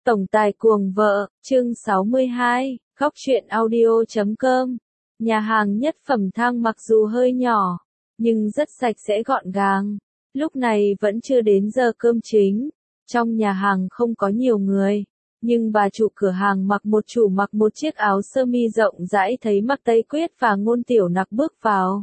Tổng tài cuồng vợ, chương 62, khóc chuyện audio.com. Nhà hàng nhất phẩm thang mặc dù hơi nhỏ, nhưng rất sạch sẽ gọn gàng. Lúc này vẫn chưa đến giờ cơm chính. Trong nhà hàng không có nhiều người, nhưng bà chủ cửa hàng mặc một chiếc áo sơ mi rộng rãi thấy Mạc Tây Quyết và Ngôn Tiểu Nặc bước vào.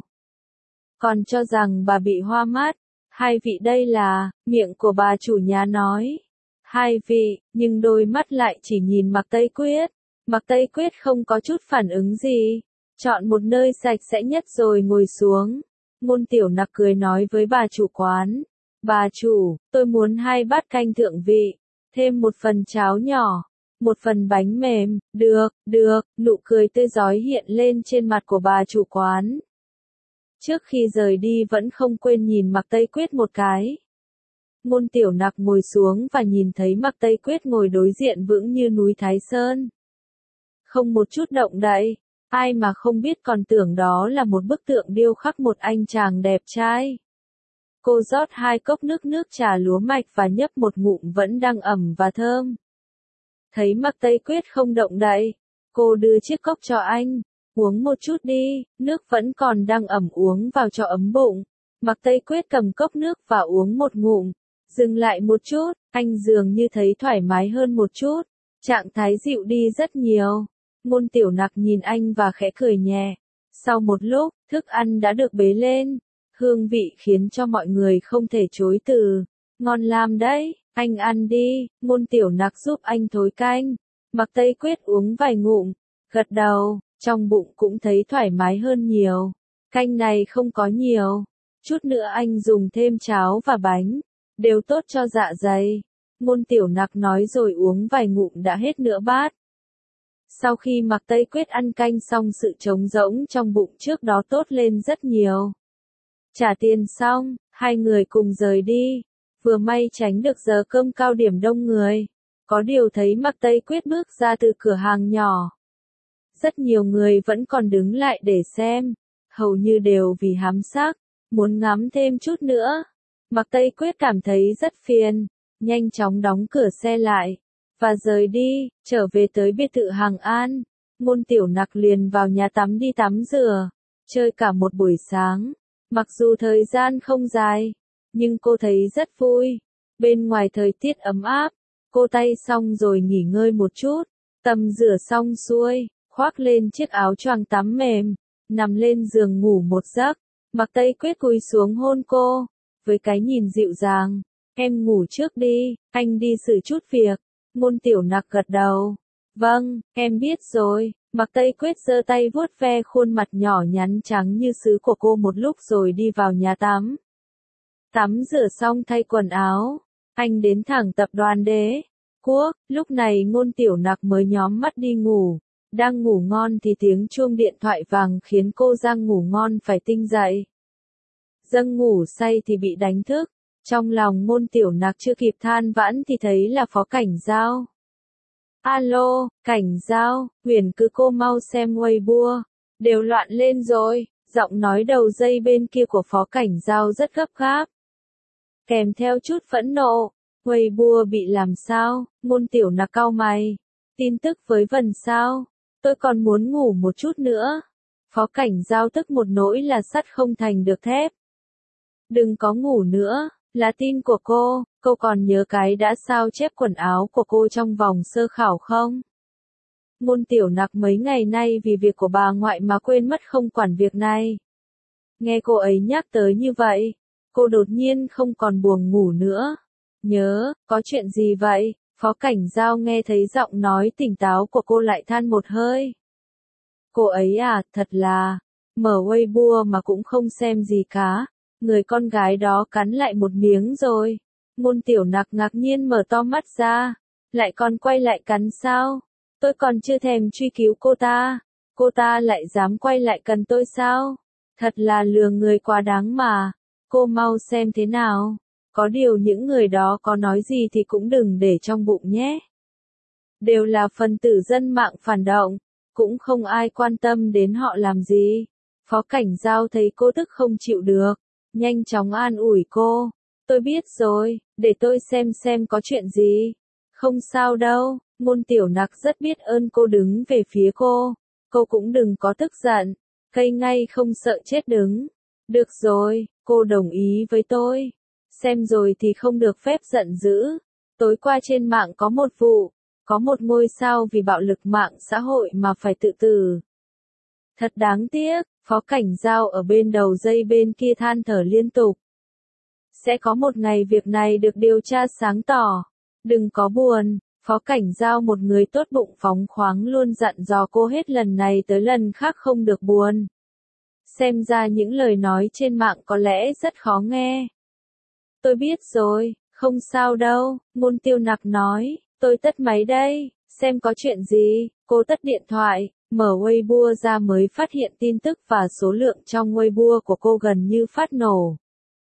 Còn cho rằng bà bị hoa mắt. Hai vị đây là, miệng của bà chủ nhà nói. Hai vị, nhưng đôi mắt lại chỉ nhìn Mạc Tây Quyết. Mạc Tây Quyết không có chút phản ứng gì. Chọn một nơi sạch sẽ nhất rồi ngồi xuống. Ngôn Tiểu Nặc cười nói với bà chủ quán. Bà chủ, tôi muốn 2 bát canh thượng vị, thêm 1 phần cháo nhỏ, 1 phần bánh mềm, được, nụ cười tươi rói hiện lên trên mặt của bà chủ quán. Trước khi rời đi vẫn không quên nhìn Mạc Tây Quyết một cái. Ngôn Tiểu Nặc ngồi xuống và nhìn thấy Mạc Tây Quyết ngồi đối diện vững như núi Thái Sơn. Không một chút động đậy, ai mà không biết còn tưởng đó là một bức tượng điêu khắc một anh chàng đẹp trai. Cô rót 2 cốc nước trà lúa mạch và nhấp một ngụm vẫn đang ẩm và thơm. Thấy Mạc Tây Quyết không động đậy, cô đưa chiếc cốc cho anh. Uống một chút đi, nước vẫn còn đang ẩm uống vào cho ấm bụng. Mạc Tây Quyết cầm cốc nước và uống một ngụm. Dừng lại một chút, anh dường như thấy thoải mái hơn một chút. Trạng thái dịu đi rất nhiều. Ngôn Tiểu Nặc nhìn anh và khẽ cười nhẹ. Sau một lúc, thức ăn đã được bế lên. Hương vị khiến cho mọi người không thể chối từ. Ngon lắm đấy, anh ăn đi. Ngôn Tiểu Nặc giúp anh thối canh. Mạc Tây Quyết uống vài ngụm, gật đầu. Trong bụng cũng thấy thoải mái hơn nhiều. Canh này không có nhiều. Chút nữa anh dùng thêm cháo và bánh. Đều tốt cho dạ dày. Ngôn Tiểu Nặc nói rồi uống vài ngụm đã hết nửa bát. Sau khi Mạc Tây Quyết ăn canh xong sự trống rỗng trong bụng trước đó tốt lên rất nhiều. Trả tiền xong, hai người cùng rời đi. Vừa may tránh được giờ cơm cao điểm đông người. Có điều thấy Mạc Tây Quyết bước ra từ cửa hàng nhỏ. Rất nhiều người vẫn còn đứng lại để xem, hầu như đều vì hám sắc, muốn ngắm thêm chút nữa. Mạc Tây Quyết cảm thấy rất phiền, nhanh chóng đóng cửa xe lại, và rời đi, trở về tới biệt thự Hàng An. Ngôn Tiểu Nặc liền vào nhà tắm đi tắm rửa, chơi cả một buổi sáng. Mặc dù thời gian không dài, nhưng cô thấy rất vui. Bên ngoài thời tiết ấm áp, cô tay xong rồi nghỉ ngơi một chút, tắm rửa xong xuôi. Khoác lên chiếc áo choàng tắm mềm, nằm lên giường ngủ một giấc. Mạc Tây Quyết cúi xuống hôn cô, với cái nhìn dịu dàng. Em ngủ trước đi, anh đi xử chút việc. Ngôn Tiểu Nặc gật đầu. Vâng, em biết rồi. Mạc Tây Quyết giơ tay vuốt ve khuôn mặt nhỏ nhắn trắng như sứ của cô một lúc rồi đi vào nhà tắm. Tắm rửa xong thay quần áo, anh đến thẳng tập đoàn Đế Quốc. Lúc này Ngôn Tiểu Nặc mới nhóm mắt đi ngủ. Đang ngủ ngon thì tiếng chuông điện thoại vang khiến cô Giang ngủ ngon phải tinh dậy. Dâng ngủ say thì bị đánh thức. Trong lòng Ngôn Tiểu Nặc chưa kịp than vãn thì thấy là Phó Cảnh Giao. Alo, Cảnh Giao, Huyền cứ cô mau xem Weibo. Đều loạn lên rồi. Giọng nói đầu dây bên kia của Phó Cảnh Giao rất gấp gáp. Kèm theo chút phẫn nộ. Weibo bị làm sao? Ngôn Tiểu Nặc cau mày. Tin tức với Vân sao? Tôi còn muốn ngủ một chút nữa. Phó Cảnh Giao tức một nỗi là sắt không thành được thép. Đừng có ngủ nữa, là tin của cô còn nhớ cái đã sao chép quần áo của cô trong vòng sơ khảo không? Ngôn Tiểu Nặc mấy ngày nay vì việc của bà ngoại mà quên mất không quản việc này. Nghe cô ấy nhắc tới như vậy, cô đột nhiên không còn buồn ngủ nữa. Nhớ, có chuyện gì vậy? Phó Cảnh Giao nghe thấy giọng nói tỉnh táo của cô lại than một hơi. Cô ấy à, thật là, mở Weibo mà cũng không xem gì cả. Người con gái đó cắn lại một miếng rồi. Ngôn Tiểu Nặc ngạc nhiên mở to mắt ra. Lại còn quay lại cắn sao? Tôi còn chưa thèm truy cứu cô ta lại dám quay lại cắn tôi sao? Thật là lừa người quá đáng mà. Cô mau xem thế nào. Có điều những người đó có nói gì thì cũng đừng để trong bụng nhé. Đều là phần tử dân mạng phản động, cũng không ai quan tâm đến họ làm gì. Phó Cảnh Giao thấy cô tức không chịu được, nhanh chóng an ủi cô. Tôi biết rồi, để tôi xem có chuyện gì. Không sao đâu, Ngôn Tiểu Nặc rất biết ơn cô đứng về phía cô. Cô cũng đừng có tức giận, cây ngay không sợ chết đứng. Được rồi, cô đồng ý với tôi. Xem rồi thì không được phép giận dữ. Tối qua trên mạng có một vụ, có một ngôi sao vì bạo lực mạng xã hội mà phải tự tử. Thật đáng tiếc, Phó Cảnh Giao ở bên đầu dây bên kia than thở liên tục. Sẽ có một ngày việc này được điều tra sáng tỏ. Đừng có buồn, Phó Cảnh Giao một người tốt bụng phóng khoáng luôn dặn dò cô hết lần này tới lần khác không được buồn. Xem ra những lời nói trên mạng có lẽ rất khó nghe. Tôi biết rồi, không sao đâu, Ngôn Tiêu Nặc nói, tôi tắt máy đây, xem có chuyện gì, cô tắt điện thoại, mở Weibo ra mới phát hiện tin tức và số lượng trong Weibo của cô gần như phát nổ.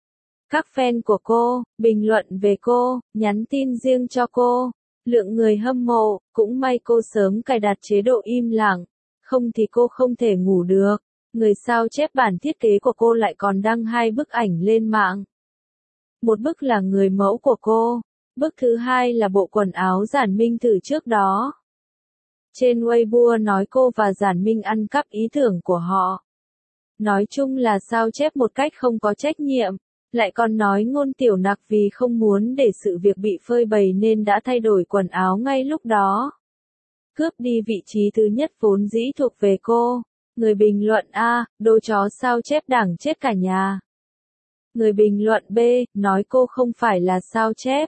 Các fan của cô, bình luận về cô, nhắn tin riêng cho cô, lượng người hâm mộ, cũng may cô sớm cài đặt chế độ im lặng, không thì cô không thể ngủ được. Người sao chép bản thiết kế của cô lại còn đăng 2 bức ảnh lên mạng. Một bức là người mẫu của cô, bức thứ hai là bộ quần áo Giản Minh thử trước đó. Trên Weibo nói cô và Giản Minh ăn cắp ý tưởng của họ. Nói chung là sao chép một cách không có trách nhiệm, lại còn nói Ngôn Tiểu Nặc vì không muốn để sự việc bị phơi bày nên đã thay đổi quần áo ngay lúc đó. Cướp đi vị trí thứ nhất vốn dĩ thuộc về cô. Người bình luận A, đồ chó sao chép đảng chết cả nhà. Người bình luận B, nói cô không phải là sao chép.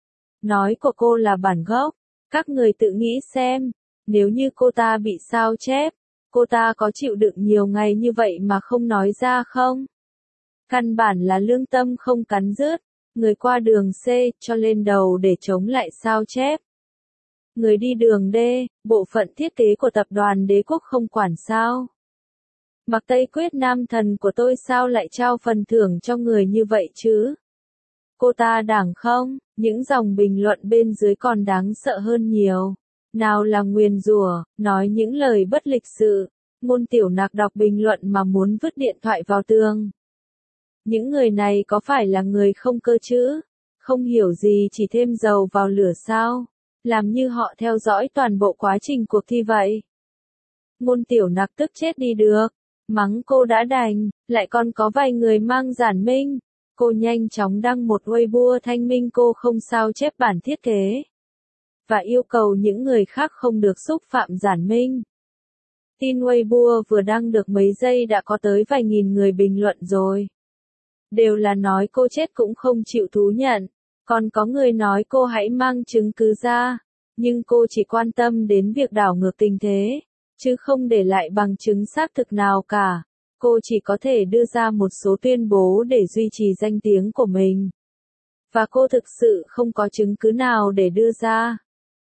Nói của cô là bản gốc. Các người tự nghĩ xem, nếu như cô ta bị sao chép, cô ta có chịu đựng nhiều ngày như vậy mà không nói ra không? Căn bản là lương tâm không cắn rứt, người qua đường C, cho lên đầu để chống lại sao chép. Người đi đường D, bộ phận thiết kế của tập đoàn Đế Quốc không quản sao? Mạc Tây Quyết nam thần của tôi sao lại trao phần thưởng cho người như vậy chứ? Cô ta đảng không? Những dòng bình luận bên dưới còn đáng sợ hơn nhiều. Nào là nguyền rủa, nói những lời bất lịch sự. Ngôn Tiểu Nặc đọc bình luận mà muốn vứt điện thoại vào tường. Những người này có phải là người không cơ chứ? Không hiểu gì chỉ thêm dầu vào lửa sao? Làm như họ theo dõi toàn bộ quá trình cuộc thi vậy. Ngôn Tiểu Nặc tức chết đi được. Mắng cô đã đành, lại còn có vài người mang Giản Minh. Cô nhanh chóng đăng một Weibo thanh minh cô không sao chép bản thiết kế. Và yêu cầu những người khác không được xúc phạm Giản Minh. Tin Weibo vừa đăng được mấy giây đã có tới vài nghìn người bình luận rồi. Đều là nói cô chết cũng không chịu thú nhận. Còn có người nói cô hãy mang chứng cứ ra. Nhưng cô chỉ quan tâm đến việc đảo ngược tình thế. Chứ không để lại bằng chứng xác thực nào cả. Cô chỉ có thể đưa ra một số tuyên bố để duy trì danh tiếng của mình. Và cô thực sự không có chứng cứ nào để đưa ra.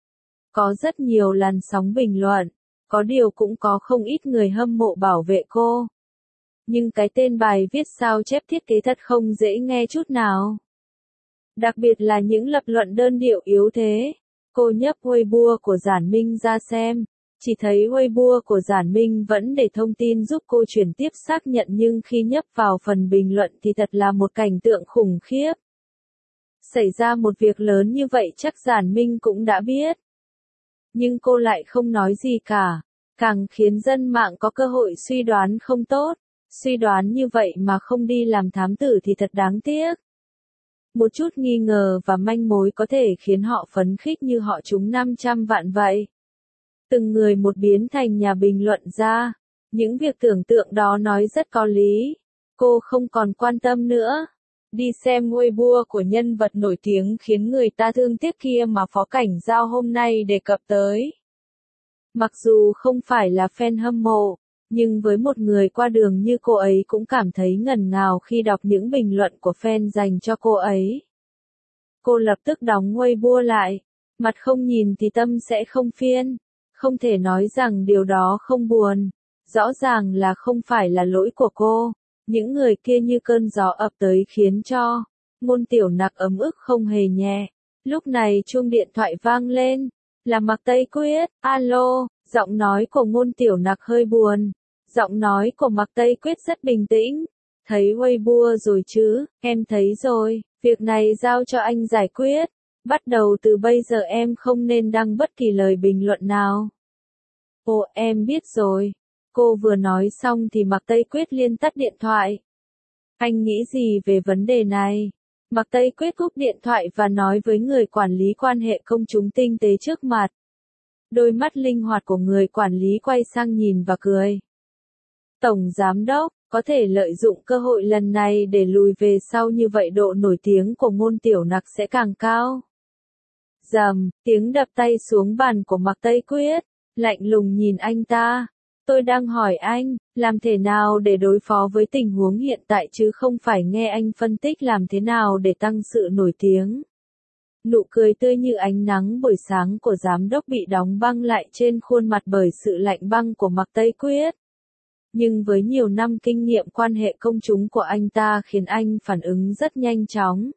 Có rất nhiều làn sóng bình luận, có điều cũng có không ít người hâm mộ bảo vệ cô. Nhưng cái tên bài viết sao chép thiết kế thật không dễ nghe chút nào. Đặc biệt là những lập luận đơn điệu yếu thế. Cô nhấp Weibo của Giản Minh ra xem. Chỉ thấy Weibo của Giản Minh vẫn để thông tin giúp cô chuyển tiếp xác nhận nhưng khi nhấp vào phần bình luận thì thật là một cảnh tượng khủng khiếp. Xảy ra một việc lớn như vậy chắc Giản Minh cũng đã biết. Nhưng cô lại không nói gì cả, càng khiến dân mạng có cơ hội suy đoán không tốt. Suy đoán như vậy mà không đi làm thám tử thì thật đáng tiếc. Một chút nghi ngờ và manh mối có thể khiến họ phấn khích như họ trúng 500 vạn vậy. Từng người một biến thành nhà bình luận ra. Những việc tưởng tượng đó nói rất có lý. Cô không còn quan tâm nữa. Đi xem Weibo của nhân vật nổi tiếng khiến người ta thương tiếc kia mà Phó Cảnh Giao hôm nay đề cập tới. Mặc dù không phải là fan hâm mộ, nhưng với một người qua đường như cô ấy cũng cảm thấy ngần ngào khi đọc những bình luận của fan dành cho cô ấy. Cô lập tức đóng Weibo lại. Mặt không nhìn thì tâm sẽ không phiên. Không thể nói rằng điều đó không buồn. Rõ ràng là không phải là lỗi của cô. Những người kia như cơn gió ập tới khiến cho Ngôn Tiểu Nặc ấm ức không hề nhẹ. Lúc này chuông điện thoại vang lên. Là Mạc Tây Quyết. Alo, giọng nói của Ngôn Tiểu Nặc hơi buồn. Giọng nói của Mạc Tây Quyết rất bình tĩnh. Thấy Weibo rồi chứ, em thấy rồi, việc này giao cho anh giải quyết. Bắt đầu từ bây giờ em không nên đăng bất kỳ lời bình luận nào. Ồ, em biết rồi. Cô vừa nói xong thì Mạc Tây Quyết liền tắt điện thoại. Anh nghĩ gì về vấn đề này? Mạc Tây Quyết cúp điện thoại và nói với người quản lý quan hệ công chúng tinh tế trước mặt. Đôi mắt linh hoạt của người quản lý quay sang nhìn và cười. Tổng giám đốc, có thể lợi dụng cơ hội lần này để lùi về sau như vậy độ nổi tiếng của Ngôn Tiểu Nặc sẽ càng cao. Rầm, tiếng đập tay xuống bàn của Mạc Tây Quyết, lạnh lùng nhìn anh ta. Tôi đang hỏi anh, làm thế nào để đối phó với tình huống hiện tại chứ không phải nghe anh phân tích làm thế nào để tăng sự nổi tiếng. Nụ cười tươi như ánh nắng buổi sáng của giám đốc bị đóng băng lại trên khuôn mặt bởi sự lạnh băng của Mạc Tây Quyết. Nhưng với nhiều năm kinh nghiệm quan hệ công chúng của anh ta khiến anh phản ứng rất nhanh chóng.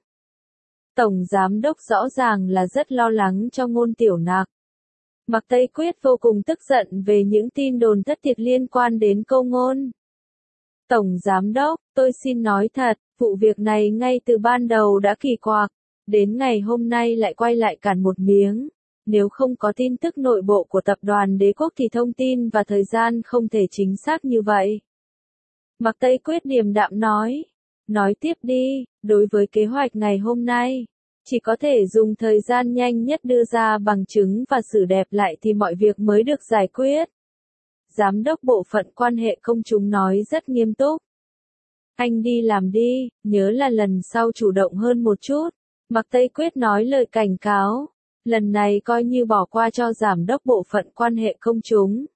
Tổng giám đốc rõ ràng là rất lo lắng cho Ngôn Tiểu Nặc. Mạc Tây Quyết vô cùng tức giận về những tin đồn thất thiệt liên quan đến câu ngôn. Tổng giám đốc, tôi xin nói thật, vụ việc này ngay từ ban đầu đã kỳ quặc, đến ngày hôm nay lại quay lại cản một miếng. Nếu không có tin tức nội bộ của tập đoàn Đế Quốc thì thông tin và thời gian không thể chính xác như vậy. Mạc Tây Quyết điềm đạm nói. Nói tiếp đi, đối với kế hoạch ngày hôm nay, chỉ có thể dùng thời gian nhanh nhất đưa ra bằng chứng và xử đẹp lại thì mọi việc mới được giải quyết. Giám đốc bộ phận quan hệ công chúng nói rất nghiêm túc. Anh đi làm đi, nhớ là lần sau chủ động hơn một chút. Mạc Tây Quyết nói lời cảnh cáo. Lần này coi như bỏ qua cho giám đốc bộ phận quan hệ công chúng.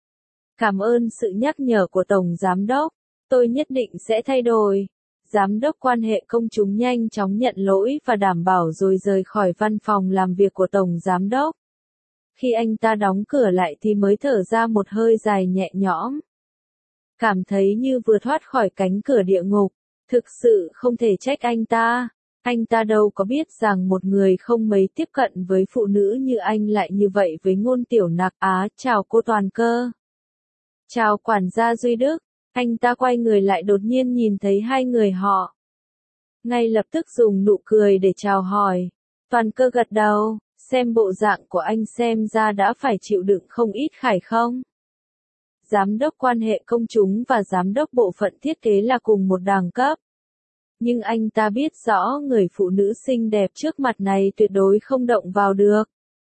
Cảm ơn sự nhắc nhở của Tổng Giám đốc. Tôi nhất định sẽ thay đổi. Giám đốc quan hệ công chúng nhanh chóng nhận lỗi và đảm bảo rồi rời khỏi văn phòng làm việc của Tổng Giám đốc. Khi anh ta đóng cửa lại thì mới thở ra một hơi dài nhẹ nhõm. Cảm thấy như vừa thoát khỏi cánh cửa địa ngục. Thực sự không thể trách anh ta. Anh ta đâu có biết rằng một người không mấy tiếp cận với phụ nữ như anh lại như vậy với Ngôn Tiểu Nặc. Chào cô Toàn Cơ. Chào quản gia Duy Đức. Anh ta quay người lại đột nhiên nhìn thấy hai người họ. Ngay lập tức dùng nụ cười để chào hỏi. Toàn Cơ gật đầu, xem bộ dạng của anh xem ra đã phải chịu đựng không ít khải không. Giám đốc quan hệ công chúng và giám đốc bộ phận thiết kế là cùng một đẳng cấp. Nhưng anh ta biết rõ người phụ nữ xinh đẹp trước mặt này tuyệt đối không động vào được.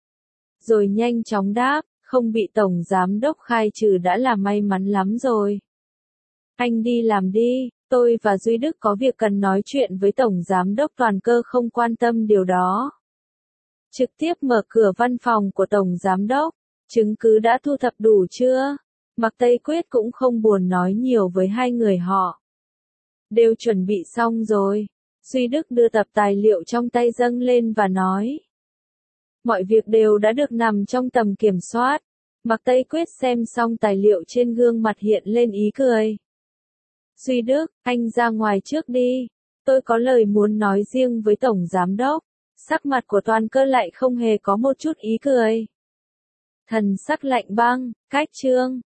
Rồi nhanh chóng đáp, không bị Tổng Giám đốc khai trừ đã là may mắn lắm rồi. Anh đi làm đi, tôi và Duy Đức có việc cần nói chuyện với Tổng Giám đốc. Toàn Cơ không quan tâm điều đó. Trực tiếp mở cửa văn phòng của Tổng Giám đốc, chứng cứ đã thu thập đủ chưa? Mạc Tây Quyết cũng không buồn nói nhiều với hai người họ. Đều chuẩn bị xong rồi. Duy Đức đưa tập tài liệu trong tay dâng lên và nói. Mọi việc đều đã được nằm trong tầm kiểm soát. Mạc Tây Quyết xem xong tài liệu trên gương mặt hiện lên ý cười. Duy Đức, anh ra ngoài trước đi. Tôi có lời muốn nói riêng với Tổng Giám đốc. Sắc mặt của Toàn Cơ lại không hề có một chút ý cười. Thần sắc lạnh băng, cách chương.